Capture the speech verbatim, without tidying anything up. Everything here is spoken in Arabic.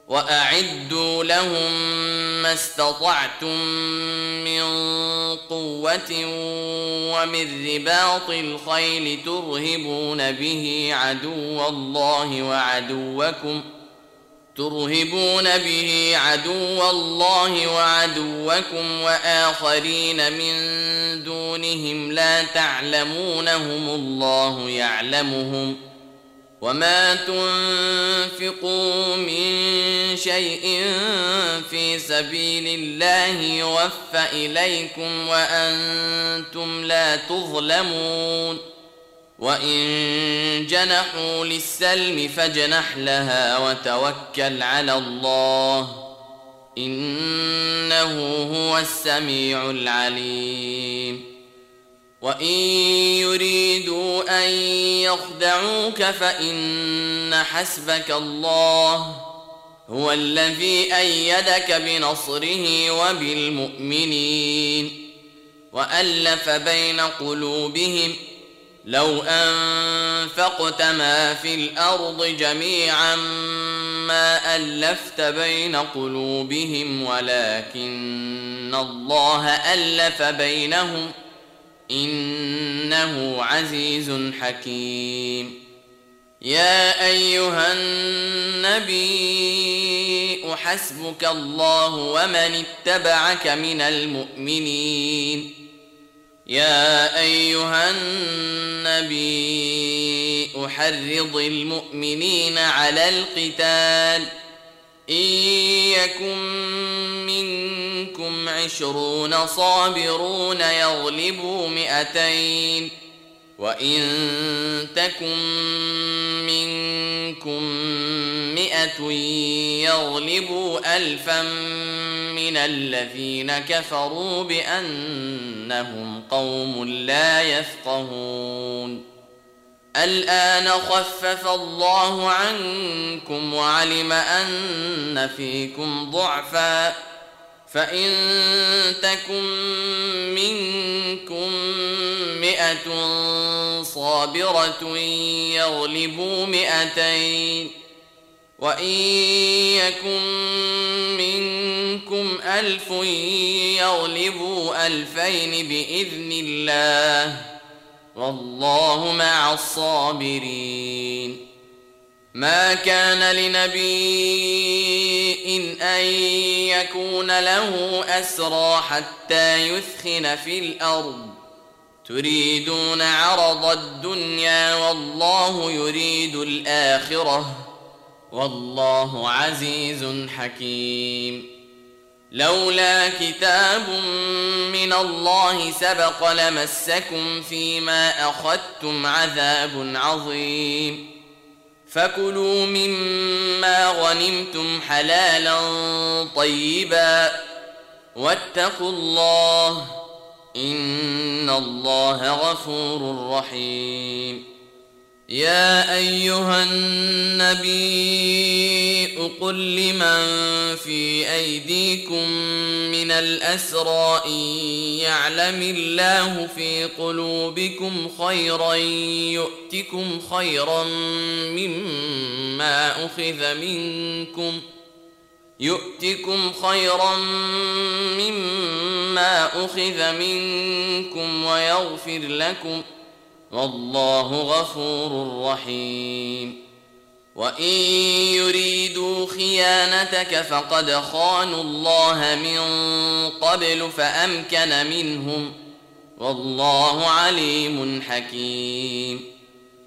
وأعدوا لهم ما استطعتم من قوة ومن رباط الخيل ترهبون به عدو الله وعدوكم ترهبون به عدو الله وعدوكم وآخرين من دونهم لا تعلمونهم الله يعلمهم وما تنفقوا من شيء في سبيل الله يوفى إليكم وأنتم لا تظلمون وإن جنحوا للسلم فاجنح لها وتوكل على الله إنه هو السميع العليم وإن يريدوا أن يخدعوك فإن حسبك الله هو الذي أيدك بنصره وبالمؤمنين وألف بين قلوبهم لو أنفقت ما في الأرض جميعا ما ألفت بين قلوبهم ولكن الله ألف بينهم إنه عزيز حكيم يا أيها النبي حسبك الله ومن اتبعك من المؤمنين يا أيها النبي حرض المؤمنين على القتال إن يكن منكم عشرون صابرون يغلبوا مئتين وإن تكن منكم مئة يغلبوا ألفا من الذين كفروا بأنهم قوم لا يفقهون الآن خفف الله عنكم وعلم أن فيكم ضعفا فإن تكن منكم مئة صابرة يغلبوا مئتين وإن يكن منكم ألف يغلبوا ألفين بإذن الله والله مع الصابرين ما كان لنبي أن يكون له أسرى حتى يثخن في الأرض تريدون عرض الدنيا والله يريد الآخرة والله عزيز حكيم لولا كتاب من الله سبق لمسكم فيما أخذتم عذاب عظيم فكلوا مما غنمتم حلالا طيبا واتقوا الله إن الله غفور رحيم يا أيها النبي قل لمن في أيديكم من الأسرى إن يعلم الله في قلوبكم خيرا يؤتكم خيرا مما أخذ منكم يؤتكم خيرا مما أخذ منكم ويغفر لكم والله غفور رحيم وإن يريدوا خيانتك فقد خانوا الله من قبل فأمكن منهم والله عليم حكيم